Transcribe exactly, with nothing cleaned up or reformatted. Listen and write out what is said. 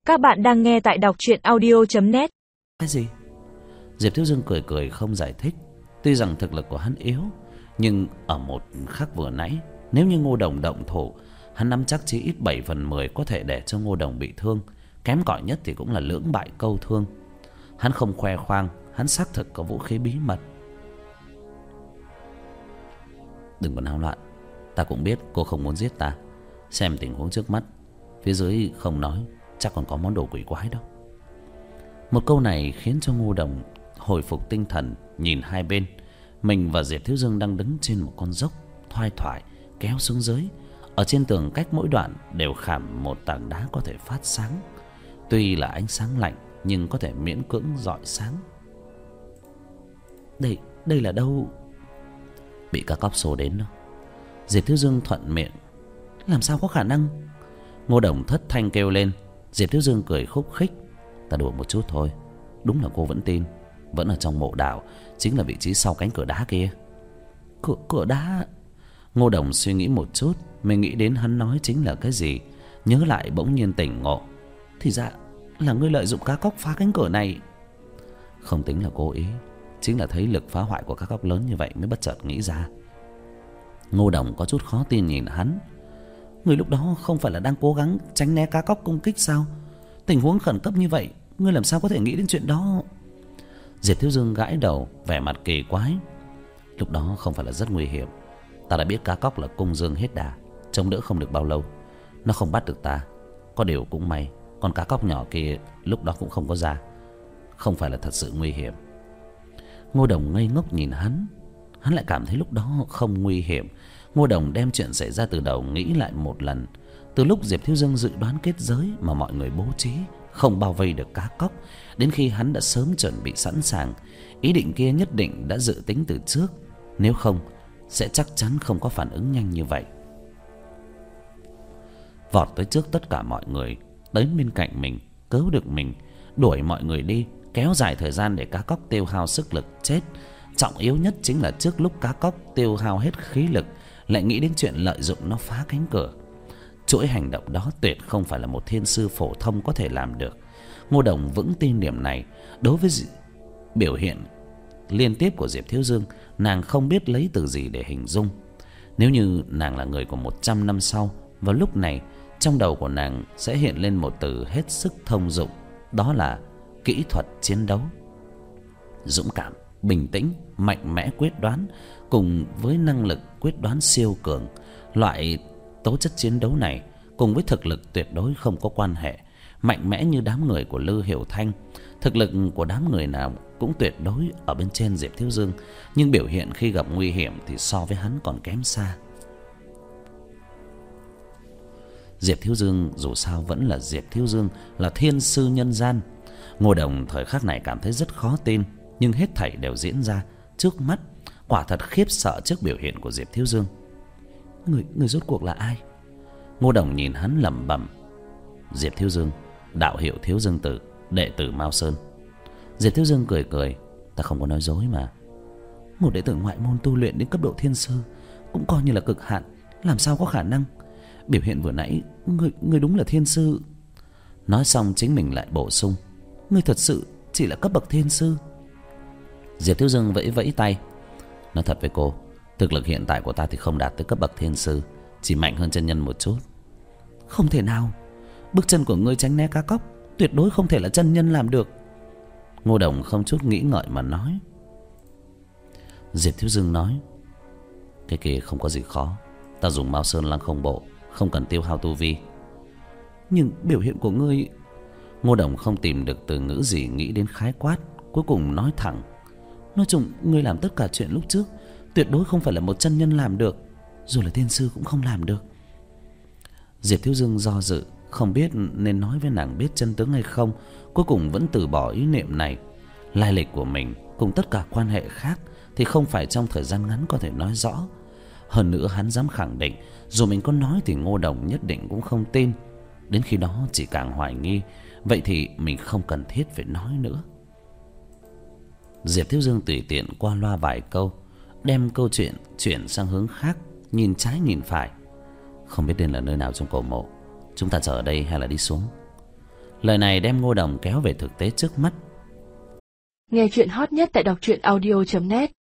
Các bạn đang nghe tại đọc truyện audio chấm net. Cái gì? Diệp Thiếu Dương cười cười không giải thích. Tuy rằng thực lực của hắn yếu, nhưng ở một khắc vừa nãy, nếu như Ngô Đồng động thủ, hắn nắm chắc chí ít bảy phần mười có thể để cho Ngô Đồng bị thương. Kém cỏi nhất thì cũng là lưỡng bại câu thương. Hắn không khoe khoang, hắn xác thực có vũ khí bí mật. Đừng có náo loạn. Ta cũng biết cô không muốn giết ta. Xem tình huống trước mắt, phía dưới không nói, chắc còn có món đồ quỷ quái đâu. Một câu này khiến cho Ngô Đồng hồi phục tinh thần, nhìn hai bên. Mình và Diệp Thiếu Dương đang đứng trên một con dốc, thoai thoải kéo xuống dưới. Ở trên tường cách mỗi đoạn đều khảm một tảng đá có thể phát sáng. Tuy là ánh sáng lạnh nhưng có thể miễn cưỡng rọi sáng. Đây, đây là đâu? Bị các cóc xô đến đó. Diệp Thiếu Dương thuận miệng. Làm sao có khả năng? Ngô Đồng thất thanh kêu lên. Diệp Thiếu Dương cười khúc khích. Ta đùa một chút thôi. Đúng là cô vẫn tin. Vẫn ở trong mộ đảo, chính là vị trí sau cánh cửa đá kia. Cửa, cửa đá? Ngô Đồng suy nghĩ một chút, mình nghĩ đến hắn nói chính là cái gì. Nhớ lại bỗng nhiên tỉnh ngộ. Thì ra là ngươi lợi dụng cá cóc phá cánh cửa này. Không tính là cố ý, chính là thấy lực phá hoại của cá cóc lớn như vậy mới bất chợt nghĩ ra. Ngô Đồng có chút khó tin nhìn hắn. Ngươi lúc đó không phải là đang cố gắng tránh né cá cóc công kích sao? Tình huống khẩn cấp như vậy, ngươi làm sao có thể nghĩ đến chuyện đó? Diệp Thiếu Dương gãi đầu, vẻ mặt kỳ quái. Lúc đó không phải là rất nguy hiểm. Ta đã biết cá cóc là cung dương hết đà, chống đỡ không được bao lâu. Nó không bắt được ta. Có điều cũng may, con cá cóc nhỏ kia lúc đó cũng không có ra. Không phải là thật sự nguy hiểm. Ngô Đồng ngây ngốc nhìn hắn. Hắn lại cảm thấy lúc đó không nguy hiểm. Ngô Đồng đem chuyện xảy ra từ đầu nghĩ lại một lần. Từ lúc Diệp Thiếu Dương dự đoán kết giới mà mọi người bố trí không bao vây được cá cóc, đến khi hắn đã sớm chuẩn bị sẵn sàng. Ý định kia nhất định đã dự tính từ trước. Nếu không sẽ chắc chắn không có phản ứng nhanh như vậy. Vọt tới trước tất cả mọi người, tới bên cạnh mình, cứu được mình, đuổi mọi người đi, kéo dài thời gian để cá cóc tiêu hao sức lực chết. Trọng yếu nhất chính là trước lúc cá cóc tiêu hao hết khí lực, lại nghĩ đến chuyện lợi dụng nó phá cánh cửa. Chuỗi hành động đó tuyệt không phải là một thiên sư phổ thông có thể làm được. Ngô Đồng vững tin điểm này. Đối với biểu hiện liên tiếp của Diệp Thiếu Dương, nàng không biết lấy từ gì để hình dung. Nếu như nàng là người của một trăm năm sau, vào lúc này trong đầu của nàng sẽ hiện lên một từ hết sức thông dụng. Đó là kỹ thuật chiến đấu. Dũng cảm, bình tĩnh, mạnh mẽ quyết đoán, cùng với năng lực quyết đoán siêu cường. Loại tố chất chiến đấu này cùng với thực lực tuyệt đối không có quan hệ. Mạnh mẽ như đám người của Lư Hiểu Thanh, thực lực của đám người nào cũng tuyệt đối ở bên trên Diệp Thiếu Dương, nhưng biểu hiện khi gặp nguy hiểm thì so với hắn còn kém xa. Diệp Thiếu Dương dù sao vẫn là Diệp Thiếu Dương, là thiên sư nhân gian. Ngô Đồng thời khắc này cảm thấy rất khó tin, nhưng hết thảy đều diễn ra trước mắt. Quả thật khiếp sợ trước biểu hiện của Diệp Thiếu Dương. Người, người rốt cuộc là ai? Ngô Đồng nhìn hắn lẩm bẩm. Diệp Thiếu Dương, đạo hiệu Thiếu Dương Tử, đệ tử Mao Sơn. Diệp Thiếu Dương cười cười. Ta không có nói dối mà. Một đệ tử ngoại môn tu luyện đến cấp độ thiên sư cũng coi như là cực hạn, làm sao có khả năng? Biểu hiện vừa nãy, người, người đúng là thiên sư. Nói xong chính mình lại bổ sung. Người thật sự chỉ là cấp bậc thiên sư. Diệp Thiếu Dương vẫy vẫy tay. Nói thật với cô, thực lực hiện tại của ta thì không đạt tới cấp bậc thiên sư, chỉ mạnh hơn chân nhân một chút. Không thể nào. Bước chân của ngươi tránh né cá cóc tuyệt đối không thể là chân nhân làm được. Ngô Đồng không chút nghĩ ngợi mà nói. Diệp Thiếu Dương nói. Cái kia không có gì khó. Ta dùng Mao Sơn Lăng Không Bộ, không cần tiêu hao tu vi. Nhưng biểu hiện của ngươi... Ngô Đồng không tìm được từ ngữ gì nghĩ đến khái quát, cuối cùng nói thẳng. Nói chung ngươi làm tất cả chuyện lúc trước tuyệt đối không phải là một chân nhân làm được, dù là thiên sư cũng không làm được. Diệp Thiếu Dương do dự, không biết nên nói với nàng biết chân tướng hay không. Cuối cùng vẫn từ bỏ ý niệm này. Lai lịch của mình cùng tất cả quan hệ khác thì không phải trong thời gian ngắn có thể nói rõ. Hơn nữa hắn dám khẳng định, dù mình có nói thì Ngô Đồng nhất định cũng không tin. Đến khi đó chỉ càng hoài nghi. Vậy thì mình không cần thiết phải nói nữa. Diệp Thiếu Dương tùy tiện qua loa vài câu, đem câu chuyện chuyển sang hướng khác, nhìn trái nhìn phải. Không biết đây là nơi nào trong cổ mộ, chúng ta chờ ở đây hay là đi xuống? Lời này đem Ngô Đồng kéo về thực tế trước mắt. Nghe chuyện hot nhất tại đọc truyện audio chấm net.